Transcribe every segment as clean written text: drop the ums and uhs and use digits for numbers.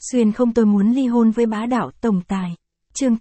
Xuyên không, tôi muốn ly hôn với bá đạo tổng tài. Chương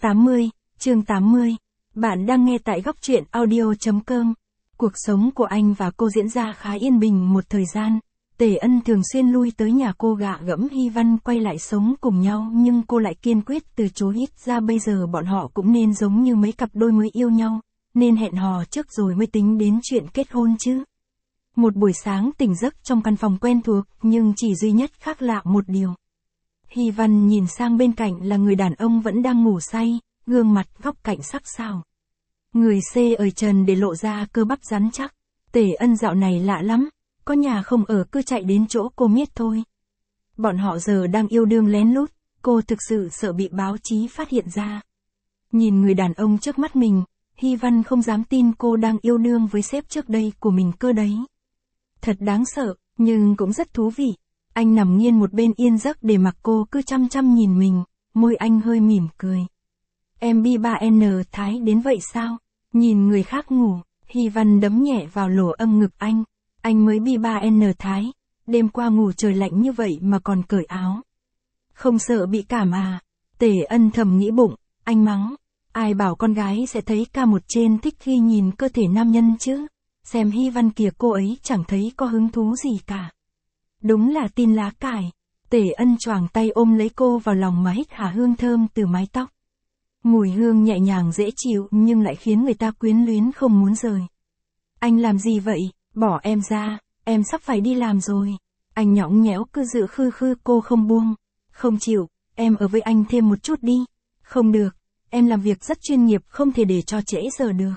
80. Bạn đang nghe tại góc truyện audio.com. Cuộc sống của anh và cô diễn ra khá yên bình một thời gian. Tề Ân thường xuyên lui tới nhà cô gạ gẫm Hy Văn quay lại sống cùng nhau, nhưng cô lại kiên quyết từ chối. Ít ra bây giờ bọn họ cũng nên giống như mấy cặp đôi mới yêu nhau, nên hẹn hò trước rồi mới tính đến chuyện kết hôn chứ. Một buổi sáng tỉnh giấc trong căn phòng quen thuộc, nhưng chỉ duy nhất khác lạ một điều. Hy Văn nhìn sang bên cạnh là người đàn ông vẫn đang ngủ say, gương mặt góc cạnh sắc sảo. Người xê ở trần để lộ ra cơ bắp rắn chắc. Tề Ân dạo này lạ lắm, có nhà không ở cứ chạy đến chỗ cô miết thôi. Bọn họ giờ đang yêu đương lén lút, cô thực sự sợ bị báo chí phát hiện ra. Nhìn người đàn ông trước mắt mình, Hy Văn không dám tin cô đang yêu đương với sếp trước đây của mình cơ đấy. Thật đáng sợ, nhưng cũng rất thú vị. Anh nằm nghiêng một bên yên giấc để mặc cô cứ chăm chăm nhìn mình, môi anh hơi mỉm cười. Em bi 3N Thái đến vậy sao? Nhìn người khác ngủ, Hy Văn đấm nhẹ vào lỗ âm ngực anh. Anh mới bi 3N Thái, đêm qua ngủ trời lạnh như vậy mà còn cởi áo. Không sợ bị cảm à? Tề Ân thầm nghĩ bụng, anh mắng. Ai bảo con gái sẽ thấy ca một trên thích khi nhìn cơ thể nam nhân chứ? Xem Hy Văn kìa, cô ấy chẳng thấy có hứng thú gì cả. Đúng là tin lá cải. Tề Ân choàng tay ôm lấy cô vào lòng mà hít hà hương thơm từ mái tóc. Mùi hương nhẹ nhàng dễ chịu nhưng lại khiến người ta quyến luyến không muốn rời. Anh làm gì vậy? Bỏ em ra, em sắp phải đi làm rồi. Anh nhõng nhẽo cứ giữ khư cô không buông. Không chịu, em ở với anh thêm một chút đi. Không được, em làm việc rất chuyên nghiệp, không thể để cho trễ giờ được.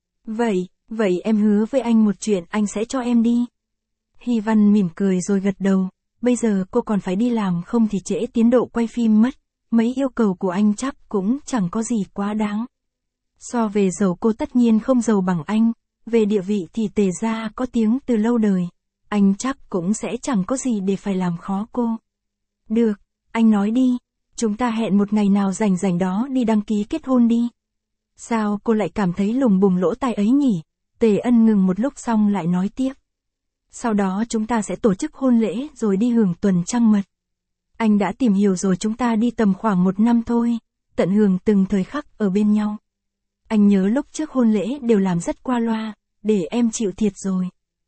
Vậy em hứa với anh một chuyện, anh sẽ cho em đi. Hy Văn mỉm cười rồi gật đầu. Bây giờ cô còn phải đi làm, không thì trễ tiến độ quay phim mất. Mấy yêu cầu của anh chắc cũng chẳng có gì quá đáng. So về giàu cô tất nhiên không giàu bằng anh. Về địa vị thì Tề gia có tiếng từ lâu đời. Anh chắc cũng sẽ chẳng có gì để phải làm khó cô. Được, anh nói đi. Chúng ta hẹn một ngày nào rảnh đó đi đăng ký kết hôn đi. Sao cô lại cảm thấy lùng bùng lỗ tai ấy nhỉ? Tề Ân ngừng một lúc xong lại nói tiếp. Sau đó chúng ta sẽ tổ chức hôn lễ rồi đi hưởng tuần trăng mật. Anh đã tìm hiểu rồi, chúng ta đi tầm khoảng 1 năm thôi, tận hưởng từng thời khắc ở bên nhau. Anh nhớ lúc trước hôn lễ đều làm rất qua loa, để em chịu thiệt rồi.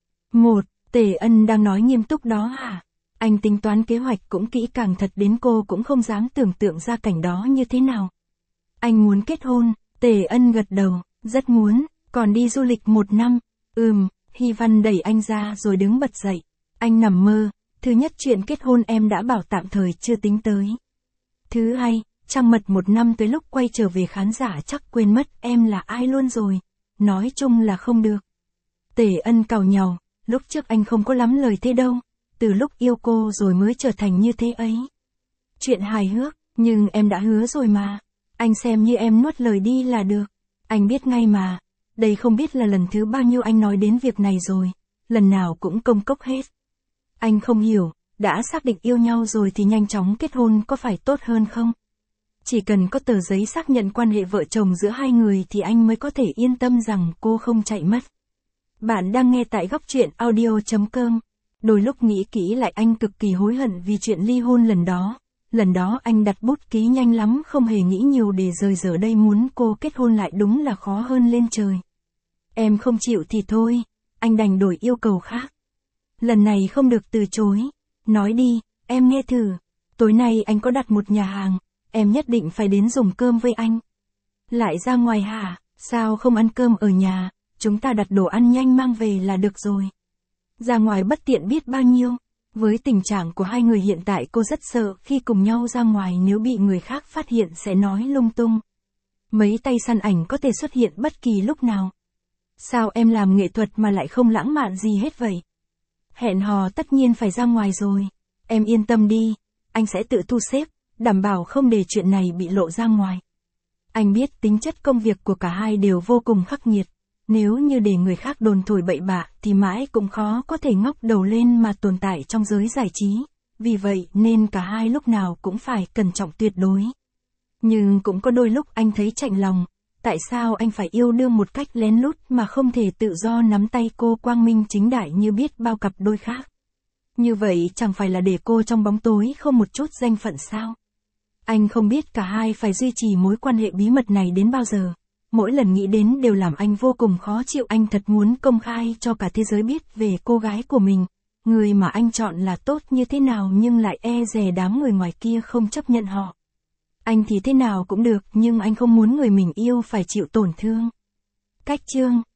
Tề Ân đang nói nghiêm túc đó hả? Anh tính toán kế hoạch cũng kỹ càng thật đến cô cũng không dám tưởng tượng ra cảnh đó như thế nào. Anh muốn kết hôn, Tề Ân gật đầu, rất muốn, còn đi du lịch 1 năm, Hy Văn đẩy anh ra rồi đứng bật dậy. Anh nằm mơ, thứ nhất chuyện kết hôn em đã bảo tạm thời chưa tính tới. Thứ hai, trăng mật 1 năm tới lúc quay trở về khán giả chắc quên mất em là ai luôn rồi. Nói chung là không được. Tề Ân càu nhàu, lúc trước anh không có lắm lời thế đâu. Từ lúc yêu cô rồi mới trở thành như thế ấy. Chuyện hài hước, nhưng em đã hứa rồi mà. Anh xem như em nuốt lời đi là được. Anh biết ngay mà. Đây không biết là lần thứ bao nhiêu anh nói đến việc này rồi. Lần nào cũng công cốc hết. Anh không hiểu, đã xác định yêu nhau rồi thì nhanh chóng kết hôn có phải tốt hơn không? Chỉ cần có tờ giấy xác nhận quan hệ vợ chồng giữa hai người thì anh mới có thể yên tâm rằng cô không chạy mất. Bạn đang nghe tại góc truyện audio.com. Đôi lúc nghĩ kỹ lại anh cực kỳ hối hận vì chuyện ly hôn lần đó. Lần đó anh đặt bút ký nhanh lắm, không hề nghĩ nhiều để rời, giờ đây muốn cô kết hôn lại đúng là khó hơn lên trời. Em không chịu thì thôi, anh đành đổi yêu cầu khác. Lần này không được từ chối. Nói đi, em nghe thử. Tối nay anh có đặt một nhà hàng, em nhất định phải đến dùng cơm với anh. Lại ra ngoài hả? Sao không ăn cơm ở nhà, chúng ta đặt đồ ăn nhanh mang về là được rồi. Ra ngoài bất tiện biết bao nhiêu. Với tình trạng của hai người hiện tại cô rất sợ khi cùng nhau ra ngoài, nếu bị người khác phát hiện sẽ nói lung tung. Mấy tay săn ảnh có thể xuất hiện bất kỳ lúc nào. Sao em làm nghệ thuật mà lại không lãng mạn gì hết vậy? Hẹn hò tất nhiên phải ra ngoài rồi. Em yên tâm đi, anh sẽ tự thu xếp, đảm bảo không để chuyện này bị lộ ra ngoài. Anh biết tính chất công việc của cả hai đều vô cùng khắc nghiệt. Nếu như để người khác đồn thổi bậy bạ thì mãi cũng khó có thể ngóc đầu lên mà tồn tại trong giới giải trí. Vì vậy nên cả hai lúc nào cũng phải cẩn trọng tuyệt đối. Nhưng cũng có đôi lúc anh thấy chạnh lòng. Tại sao anh phải yêu đương một cách lén lút mà không thể tự do nắm tay cô quang minh chính đại như biết bao cặp đôi khác? Như vậy chẳng phải là để cô trong bóng tối không một chút danh phận sao? Anh không biết cả hai phải duy trì mối quan hệ bí mật này đến bao giờ. Mỗi lần nghĩ đến đều làm anh vô cùng khó chịu. Anh thật muốn công khai cho cả thế giới biết về cô gái của mình. Người mà anh chọn là tốt như thế nào nhưng lại e dè đám người ngoài kia không chấp nhận họ. Anh thì thế nào cũng được nhưng anh không muốn người mình yêu phải chịu tổn thương. Cách chương